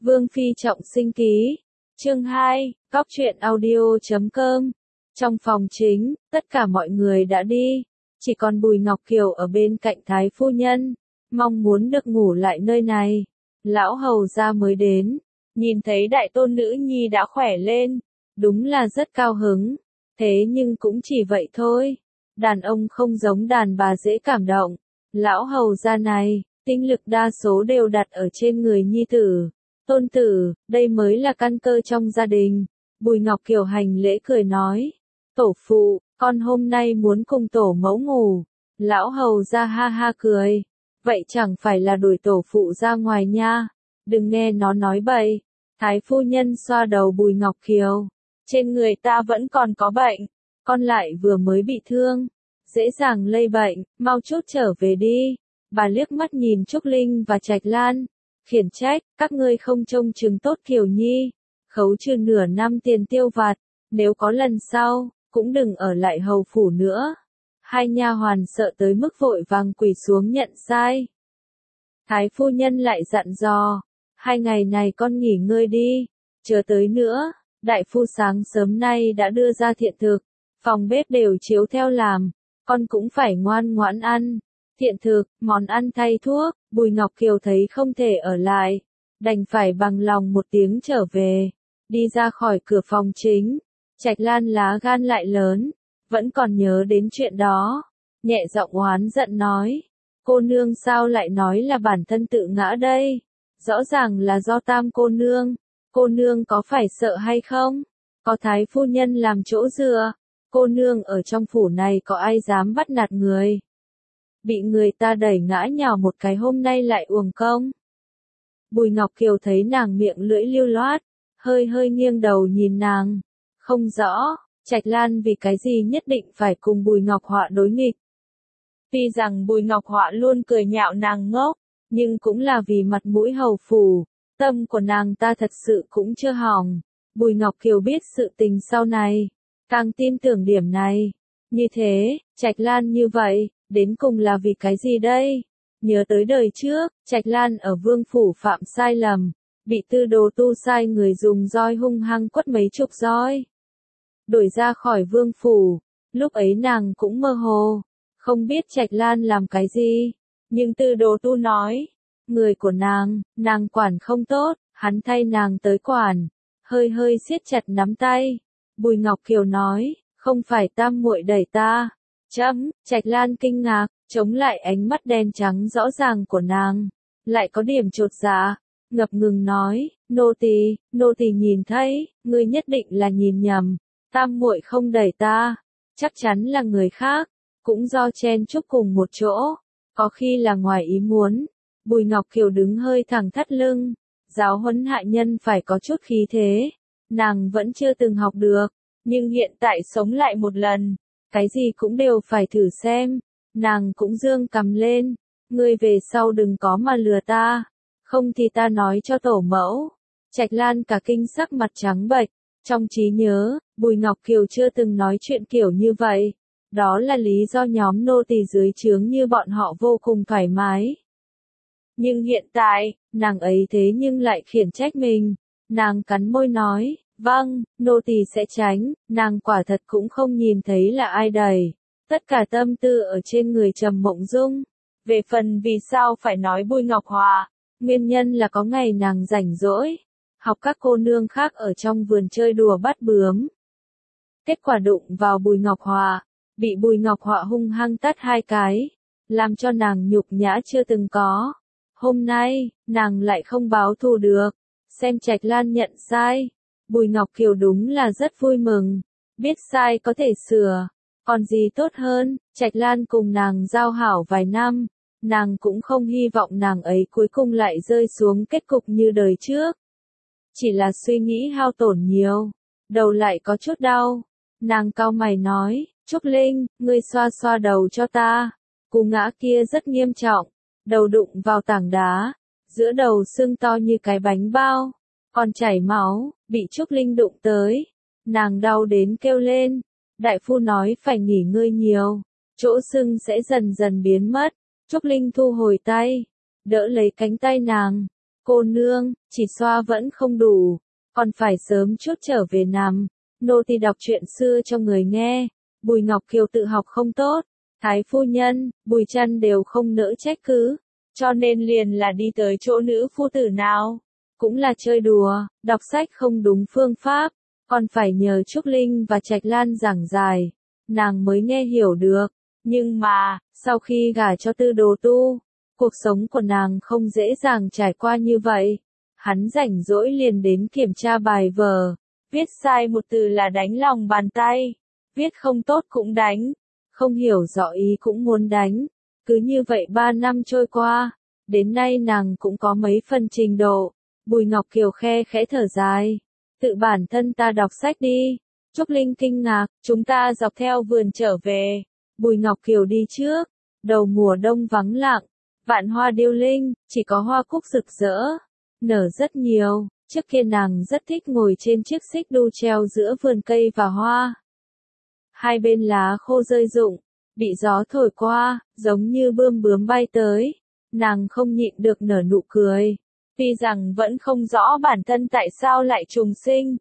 Vương Phi trọng sinh ký. Chương 2, Góc truyện audio.com. Trong phòng chính, tất cả mọi người đã đi, chỉ còn Bùi Ngọc Kiều ở bên cạnh Thái phu nhân, mong muốn được ngủ lại nơi này. Lão hầu gia mới đến, nhìn thấy đại tôn nữ nhi đã khỏe lên, đúng là rất cao hứng, thế nhưng cũng chỉ vậy thôi. Đàn ông không giống đàn bà dễ cảm động, lão hầu gia này, tinh lực đa số đều đặt ở trên người nhi tử, tôn tử, đây mới là căn cơ trong gia đình. Bùi Ngọc Kiều hành lễ cười nói, tổ phụ, con hôm nay muốn cùng tổ mẫu ngủ. Lão hầu gia ha ha cười, vậy chẳng phải là đuổi tổ phụ ra ngoài nha, đừng nghe nó nói bậy. Thái phu nhân xoa đầu Bùi Ngọc Kiều, trên người ta vẫn còn có bệnh, con lại vừa mới bị thương, dễ dàng lây bệnh, mau chút trở về đi. Bà liếc mắt nhìn Trúc Linh và Trạch Lan, khiển trách, các ngươi không trông chừng tốt Kiều Nhi, khấu trừ nửa năm tiền tiêu vặt, nếu có lần sau, cũng đừng ở lại hầu phủ nữa. Hai nha hoàn sợ tới mức vội vàng quỳ xuống nhận sai. Thái phu nhân lại dặn dò, 2 ngày này con nghỉ ngơi đi, chờ tới nữa. Đại phu sáng sớm nay đã đưa ra thiện thực, phòng bếp đều chiếu theo làm, con cũng phải ngoan ngoãn ăn. Thiện thực, món ăn thay thuốc. Bùi Ngọc Kiều thấy không thể ở lại, đành phải bằng lòng một tiếng trở về. Đi ra khỏi cửa phòng chính, Trạch Lan lá gan lại lớn, vẫn còn nhớ đến chuyện đó, nhẹ giọng oán giận nói, cô nương sao lại nói là bản thân tự ngã đây, rõ ràng là do Tam cô nương có phải sợ hay không, có Thái phu nhân làm chỗ dựa, cô nương ở trong phủ này có ai dám bắt nạt người, bị người ta đẩy ngã nhào một cái hôm nay lại uổng công. Bùi Ngọc Kiều thấy nàng miệng lưỡi lưu loát, hơi hơi nghiêng đầu nhìn nàng, không rõ, Trạch Lan vì cái gì nhất định phải cùng Bùi Ngọc Họa đối nghịch. Tuy rằng Bùi Ngọc Họa luôn cười nhạo nàng ngốc, nhưng cũng là vì mặt mũi hầu phủ, tâm của nàng ta thật sự cũng chưa hỏng. Bùi Ngọc Kiều biết sự tình sau này, càng tin tưởng điểm này. Như thế, Trạch Lan như vậy, đến cùng là vì cái gì đây? Nhớ tới đời trước, Trạch Lan ở vương phủ phạm sai lầm, bị Tư Đồ Tu sai người dùng roi hung hăng quất mấy chục roi. Đuổi ra khỏi vương phủ, lúc ấy nàng cũng mơ hồ, không biết Trạch Lan làm cái gì, nhưng Tư Đồ Tu nói, người của nàng quản không tốt, hắn thay nàng tới quản, hơi hơi siết chặt nắm tay. Bùi Ngọc Kiều nói, không phải tam muội đẩy ta. Trạch Lan kinh ngạc, chống lại ánh mắt đen trắng rõ ràng của nàng, lại có điểm chột dạ, ngập ngừng nói, nô tỳ nhìn thấy, ngươi nhất định là nhìn nhầm, tam muội không đẩy ta, chắc chắn là người khác, cũng do chen chúc cùng một chỗ, có khi là ngoài ý muốn. Bùi Ngọc Kiều đứng hơi thẳng thắt lưng, giáo huấn hạ nhân phải có chút khí thế, nàng vẫn chưa từng học được, nhưng hiện tại sống lại một lần, cái gì cũng đều phải thử xem. Nàng cũng dương cằm lên, ngươi về sau đừng có mà lừa ta, không thì ta nói cho tổ mẫu. Trạch Lan cả kinh sắc mặt trắng bệch, trong trí nhớ, Bùi Ngọc Kiều chưa từng nói chuyện kiểu như vậy, đó là lý do nhóm nô tỳ dưới trướng như bọn họ vô cùng thoải mái. Nhưng hiện tại, nàng ấy thế nhưng lại khiển trách mình, nàng cắn môi nói, vâng, nô tỳ sẽ tránh, nàng quả thật cũng không nhìn thấy là ai đẩy. Tất cả tâm tư ở trên người Trầm Mộng Dung. Về phần vì sao phải nói Bùi Ngọc Họa, nguyên nhân là có ngày nàng rảnh rỗi, học các cô nương khác ở trong vườn chơi đùa bắt bướm. Kết quả đụng vào Bùi Ngọc Họa, bị Bùi Ngọc Họa hung hăng tát 2 cái, làm cho nàng nhục nhã chưa từng có. Hôm nay, nàng lại không báo thù được, xem Trạch Lan nhận sai. Bùi Ngọc Kiều đúng là rất vui mừng, biết sai có thể sửa. Còn gì tốt hơn, Trạch Lan cùng nàng giao hảo vài năm, nàng cũng không hy vọng nàng ấy cuối cùng lại rơi xuống kết cục như đời trước. Chỉ là suy nghĩ hao tổn nhiều, đầu lại có chút đau. Nàng cau mày nói, Trúc Linh, ngươi xoa xoa đầu cho ta. Cú ngã kia rất nghiêm trọng, đầu đụng vào tảng đá, giữa đầu sưng to như cái bánh bao, còn chảy máu, bị Trúc Linh đụng tới. Nàng đau đến kêu lên. Đại phu nói phải nghỉ ngơi nhiều, chỗ sưng sẽ dần dần biến mất. Trúc Linh thu hồi tay, đỡ lấy cánh tay nàng, Cô nương, chỉ xoa vẫn không đủ, còn phải sớm chút trở về nằm. Nô tỳ đọc chuyện xưa cho người nghe. Bùi Ngọc Kiều tự học không tốt. Thái phu nhân, Bùi Trăn đều không nỡ trách cứ. Cho nên liền là đi tới chỗ nữ phu tử nào. Cũng là chơi đùa, đọc sách không đúng phương pháp. Còn phải nhờ Trúc Linh và Trạch Lan giảng giải. Nàng mới nghe hiểu được. Nhưng mà, sau khi gả cho Tư Đồ Tu, cuộc sống của nàng không dễ dàng trải qua như vậy. Hắn rảnh rỗi liền đến kiểm tra bài vở. Viết sai một từ là đánh lòng bàn tay. Viết không tốt cũng đánh. Không hiểu rõ ý cũng muốn đánh. Cứ như vậy 3 năm trôi qua. Đến nay nàng cũng có mấy phần trình độ. Bùi Ngọc Kiều khe khẽ thở dài. Tự bản thân ta đọc sách đi. Trúc Linh kinh ngạc, chúng ta dọc theo vườn trở về. Bùi Ngọc Kiều đi trước. Đầu mùa đông vắng lặng. Vạn hoa điêu linh, chỉ có hoa cúc rực rỡ. Nở rất nhiều. Trước kia nàng rất thích ngồi trên chiếc xích đu treo giữa vườn cây và hoa. Hai bên lá khô rơi rụng, bị gió thổi qua, giống như bươm bướm bay tới. Nàng không nhịn được nở nụ cười. Tuy rằng vẫn không rõ bản thân tại sao lại trùng sinh.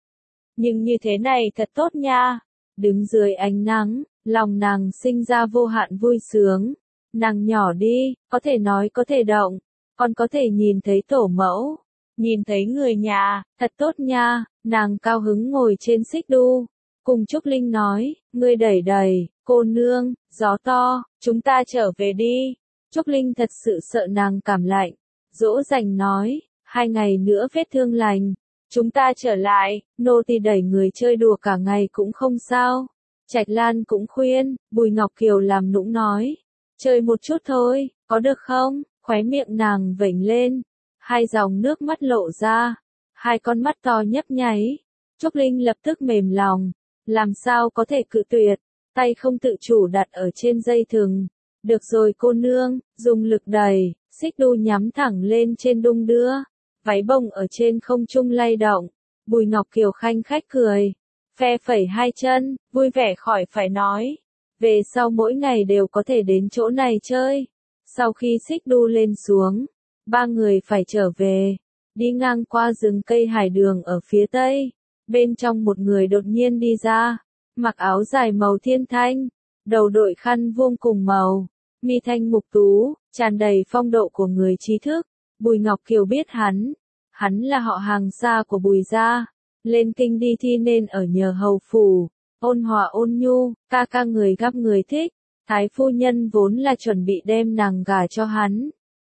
Nhưng như thế này thật tốt nha. Đứng dưới ánh nắng, lòng nàng sinh ra vô hạn vui sướng. Nàng nhỏ đi, có thể nói có thể động, còn có thể nhìn thấy tổ mẫu. Nhìn thấy người nhà, thật tốt nha. Nàng cao hứng ngồi trên xích đu. Cùng Trúc Linh nói, ngươi đẩy đẩy, cô nương, gió to, chúng ta trở về đi. Trúc Linh thật sự sợ nàng cảm lạnh. Dỗ dành nói, 2 ngày nữa vết thương lành. Chúng ta trở lại, nô tỳ đẩy người chơi đùa cả ngày cũng không sao. Trạch Lan cũng khuyên, Bùi Ngọc Kiều làm nũng nói. Chơi một chút thôi, có được không? Khóe miệng nàng vểnh lên. 2 dòng nước mắt lộ ra. 2 con mắt to nhấp nháy. Trúc Linh lập tức mềm lòng. Làm sao có thể cự tuyệt. Tay không tự chủ đặt ở trên dây thừng. Được rồi cô nương, dùng lực đẩy. Xích đu nhắm thẳng lên trên đung đưa. Váy bông ở trên không trung lay động. Bùi Ngọc Kiều khanh khách cười. Phe phẩy 2 chân, vui vẻ khỏi phải nói. Về sau mỗi ngày đều có thể đến chỗ này chơi. Sau khi xích đu lên xuống, 3 người phải trở về. Đi ngang qua rừng cây hải đường ở phía tây. Bên trong một người đột nhiên đi ra. Mặc áo dài màu thiên thanh. Đầu đội khăn vuông cùng màu. Mi thanh mục tú, tràn đầy phong độ của người trí thức. Bùi Ngọc Kiều biết hắn. Hắn là họ hàng xa của Bùi gia. Lên kinh đi thi nên ở nhờ hầu phủ. Ôn hòa ôn nhu, ca ca người gắp người thích. Thái phu nhân vốn là chuẩn bị đem nàng gả cho hắn.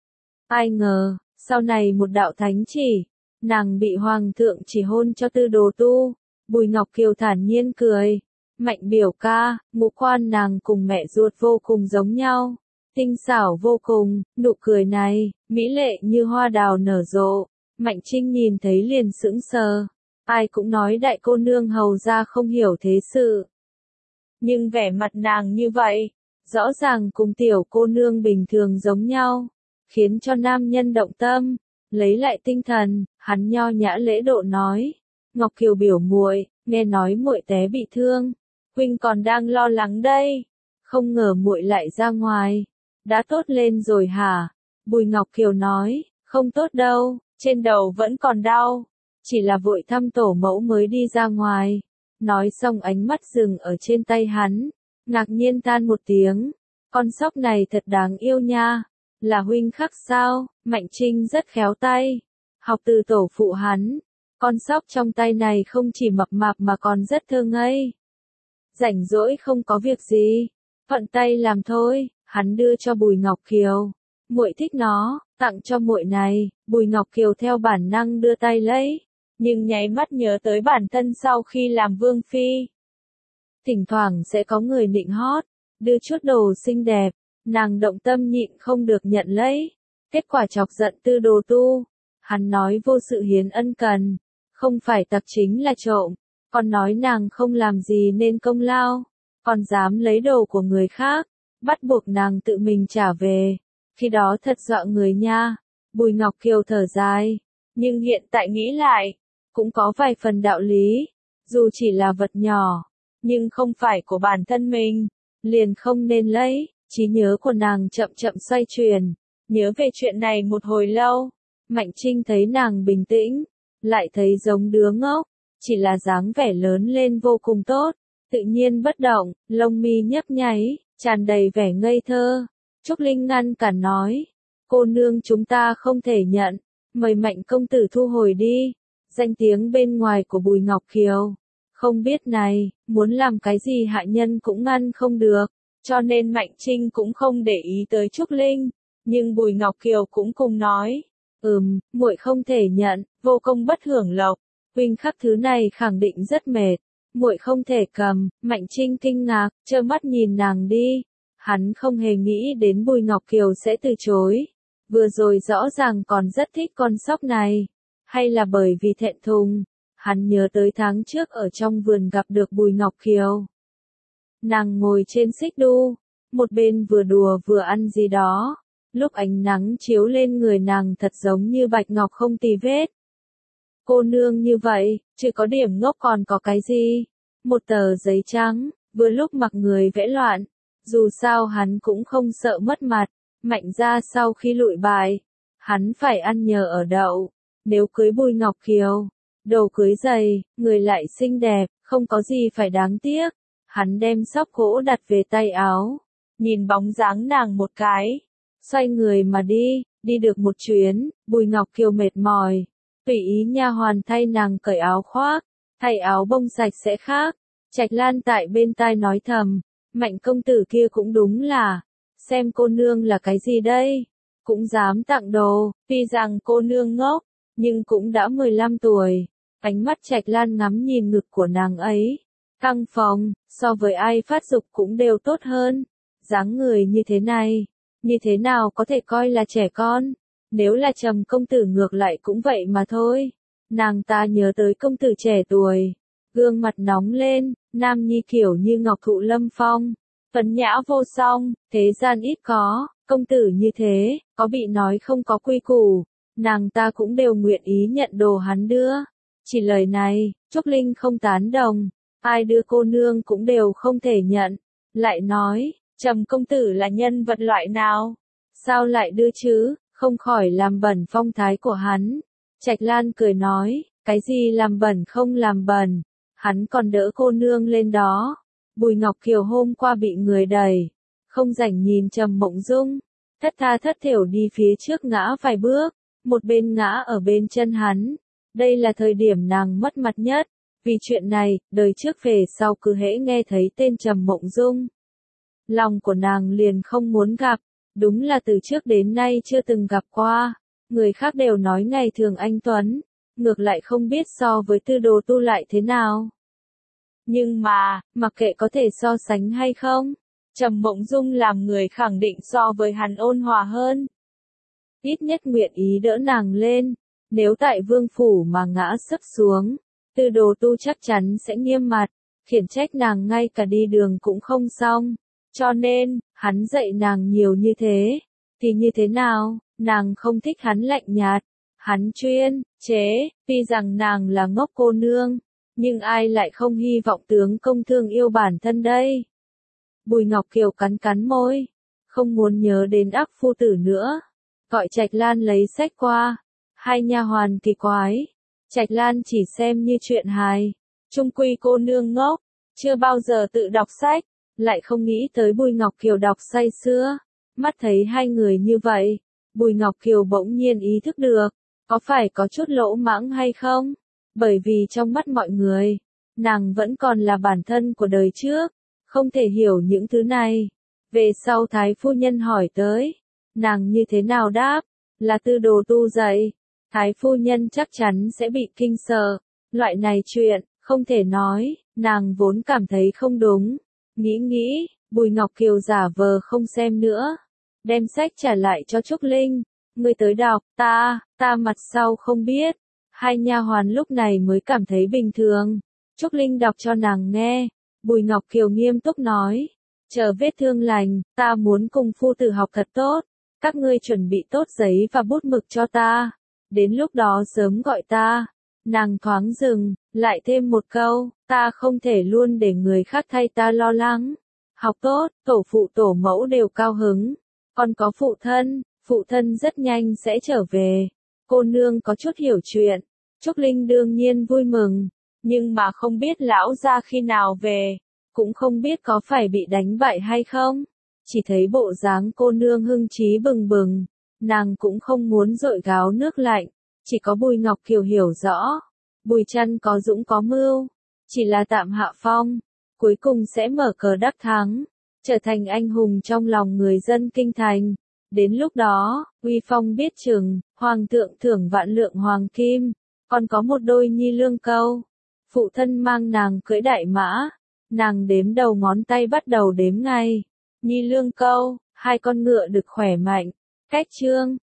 Ai ngờ, sau này một đạo thánh chỉ. Nàng bị hoàng thượng chỉ hôn cho Tư Đồ Tu. Bùi Ngọc Kiều thản nhiên cười. Mạnh biểu ca, ngũ quan nàng cùng mẹ ruột vô cùng giống nhau. Tinh xảo vô cùng, nụ cười này, mỹ lệ như hoa đào nở rộ. Mạnh Trinh nhìn thấy liền sững sờ. Ai cũng nói đại cô nương hầu ra không hiểu thế sự. Nhưng vẻ mặt nàng như vậy, rõ ràng cùng tiểu cô nương bình thường giống nhau, khiến cho nam nhân động tâm. Lấy lại tinh thần, hắn nho nhã lễ độ nói. Ngọc Kiều biểu muội, nghe nói muội té bị thương. Huynh còn đang lo lắng đây. Không ngờ muội lại ra ngoài. Đã tốt lên rồi hả? Bùi Ngọc Kiều nói, không tốt đâu, trên đầu vẫn còn đau. Chỉ là vội thăm tổ mẫu mới đi ra ngoài. Nói xong ánh mắt dừng ở trên tay hắn. Ngạc nhiên than một tiếng. Con sóc này thật đáng yêu nha. Là huynh khắc sao? Mạnh Trinh rất khéo tay. Học từ tổ phụ hắn. Con sóc trong tay này không chỉ mập mạp mà còn rất thơ ngây. Rảnh rỗi không có việc gì. Thuận tay làm thôi. Hắn đưa cho Bùi Ngọc Kiều. Muội thích nó, tặng cho muội này. Bùi Ngọc Kiều theo bản năng đưa tay lấy. Nhưng nháy mắt nhớ tới bản thân sau khi làm vương phi. Thỉnh thoảng sẽ có người nịnh hót, đưa chút đồ xinh đẹp, nàng động tâm nhịn không được nhận lấy. Kết quả chọc giận Tư Đồ Tu. Hắn nói vô sự hiến ân cần, không phải tặc chính là trộm, còn nói nàng không làm gì nên công lao, còn dám lấy đồ của người khác, bắt buộc nàng tự mình trả về. Khi đó thật dọa người nha. Bùi Ngọc Kiều thở dài, nhưng hiện tại nghĩ lại, cũng có vài phần đạo lý. Dù chỉ là vật nhỏ, nhưng không phải của bản thân mình, liền không nên lấy. Trí nhớ của nàng chậm chậm xoay chuyển, nhớ về chuyện này một hồi lâu. Mạnh Trinh thấy nàng bình tĩnh, lại thấy giống đứa ngốc, chỉ là dáng vẻ lớn lên vô cùng tốt, tự nhiên bất động, lông mi nhấp nháy, tràn đầy vẻ ngây thơ. Trúc Linh ngăn cản nói, cô nương chúng ta không thể nhận, mời Mạnh công tử thu hồi đi. Danh tiếng bên ngoài của Bùi Ngọc Kiều, không biết này, muốn làm cái gì hạ nhân cũng ngăn không được, cho nên Mạnh Trinh cũng không để ý tới Trúc Linh, nhưng Bùi Ngọc Kiều cũng cùng nói, muội không thể nhận, vô công bất hưởng lộc, huynh khắc thứ này khẳng định rất mệt, muội không thể cầm. Mạnh Trinh kinh ngạc, trơ mắt nhìn nàng đi, hắn không hề nghĩ đến Bùi Ngọc Kiều sẽ từ chối, vừa rồi rõ ràng còn rất thích con sóc này. Hay là bởi vì thẹn thùng, hắn nhớ tới tháng trước ở trong vườn gặp được Bùi Ngọc Kiều. Nàng ngồi trên xích đu, một bên vừa đùa vừa ăn gì đó, lúc ánh nắng chiếu lên người nàng thật giống như bạch ngọc không tì vết. Cô nương như vậy, chỉ có điểm ngốc còn có cái gì? Một tờ giấy trắng, vừa lúc mặc người vẽ loạn, dù sao hắn cũng không sợ mất mặt, Mạnh ra sau khi lụi bại, hắn phải ăn nhờ ở đậu. Nếu cưới Bùi Ngọc Kiều, đồ cưới dày, người lại xinh đẹp, không có gì phải đáng tiếc. Hắn đem xóc gỗ đặt về tay áo, nhìn bóng dáng nàng một cái, xoay người mà đi, đi được một chuyến, Bùi Ngọc Kiều mệt mỏi, tùy ý nha hoàn thay nàng cởi áo khoác, thay áo bông sạch sẽ khác. Trạch Lan tại bên tai nói thầm, Mạnh công tử kia cũng đúng là, xem cô nương là cái gì đây, cũng dám tặng đồ, tuy rằng cô nương ngốc, nhưng cũng đã 15 tuổi, ánh mắt Trạch Lan ngắm nhìn ngực của nàng ấy, căng phồng, so với ai phát dục cũng đều tốt hơn, dáng người như thế này, như thế nào có thể coi là trẻ con, nếu là Trầm công tử ngược lại cũng vậy mà thôi. Nàng ta nhớ tới công tử trẻ tuổi, gương mặt nóng lên, nam nhi kiểu như ngọc thụ lâm phong, tuấn nhã vô song, thế gian ít có, công tử như thế, có bị nói không có quy củ. Nàng ta cũng đều nguyện ý nhận đồ hắn đưa. Chỉ lời này, Trúc Linh không tán đồng, ai đưa cô nương cũng đều không thể nhận. Lại nói, Trầm công tử là nhân vật loại nào? Sao lại đưa chứ, không khỏi làm bẩn phong thái của hắn. Trạch Lan cười nói, cái gì làm bẩn không làm bẩn, hắn còn đỡ cô nương lên đó. Bùi Ngọc Kiều hôm qua bị người đẩy, không rảnh nhìn Trầm Mộng Dung, thất tha thất thểu đi phía trước ngã vài bước. Một bên ngã ở bên chân hắn, đây là thời điểm nàng mất mặt nhất, vì chuyện này, đời trước về sau cứ hễ nghe thấy tên Trầm Mộng Dung. Lòng của nàng liền không muốn gặp, đúng là từ trước đến nay chưa từng gặp qua, người khác đều nói ngày thường anh Tuấn, ngược lại không biết so với Tư Đồ Tu lại thế nào. Nhưng mà, mặc kệ có thể so sánh hay không, Trầm Mộng Dung làm người khẳng định so với hắn ôn hòa hơn. Ít nhất nguyện ý đỡ nàng lên, nếu tại vương phủ mà ngã sấp xuống, Tư Đồ Tu chắc chắn sẽ nghiêm mặt, khiển trách nàng ngay cả đi đường cũng không xong, cho nên, hắn dạy nàng nhiều như thế, thì như thế nào, nàng không thích hắn lạnh nhạt, hắn chuyên, chế, tuy rằng nàng là ngốc cô nương, nhưng ai lại không hy vọng tướng công thương yêu bản thân đây. Bùi Ngọc Kiều cắn cắn môi, không muốn nhớ đến ác phu tử nữa. Gọi Trạch Lan lấy sách qua, hai nha hoàn kỳ quái, Trạch Lan chỉ xem như chuyện hài, chung quy cô nương ngốc, chưa bao giờ tự đọc sách, lại không nghĩ tới Bùi Ngọc Kiều đọc say sưa, mắt thấy hai người như vậy, Bùi Ngọc Kiều bỗng nhiên ý thức được, có phải có chút lỗ mãng hay không, bởi vì trong mắt mọi người, nàng vẫn còn là bản thân của đời trước, không thể hiểu những thứ này. Về sau Thái phu nhân hỏi tới, nàng như thế nào đáp, là Tư Đồ Tu dạy, Thái phu nhân chắc chắn sẽ bị kinh sợ, loại này chuyện, không thể nói, nàng vốn cảm thấy không đúng, nghĩ, Bùi Ngọc Kiều giả vờ không xem nữa, đem sách trả lại cho Trúc Linh, người tới đọc, ta mặt sau không biết, hai nha hoàn lúc này mới cảm thấy bình thường, Trúc Linh đọc cho nàng nghe, Bùi Ngọc Kiều nghiêm túc nói, chờ vết thương lành, ta muốn cùng phu tử học thật tốt. Các ngươi chuẩn bị tốt giấy và bút mực cho ta. Đến lúc đó sớm gọi ta. Nàng thoáng dừng, lại thêm một câu, ta không thể luôn để người khác thay ta lo lắng. Học tốt, tổ phụ tổ mẫu đều cao hứng. Còn có phụ thân rất nhanh sẽ trở về. Cô nương có chút hiểu chuyện. Trúc Linh đương nhiên vui mừng, nhưng mà không biết lão gia khi nào về, cũng không biết có phải bị đánh bại hay không. Chỉ thấy bộ dáng cô nương hưng trí bừng bừng, nàng cũng không muốn dội gáo nước lạnh, chỉ có Bùi Ngọc Kiều hiểu rõ. Bùi Trăn có dũng có mưu, chỉ là tạm hạ phong, cuối cùng sẽ mở cờ đắc thắng, trở thành anh hùng trong lòng người dân kinh thành. Đến lúc đó, uy phong biết chừng, hoàng thượng thưởng vạn lượng hoàng kim, còn có một đôi nhi lương câu. Phụ thân mang nàng cưỡi đại mã, nàng đếm đầu ngón tay bắt đầu đếm ngay. Nhi lương câu, hai con ngựa được khỏe mạnh, cách trương,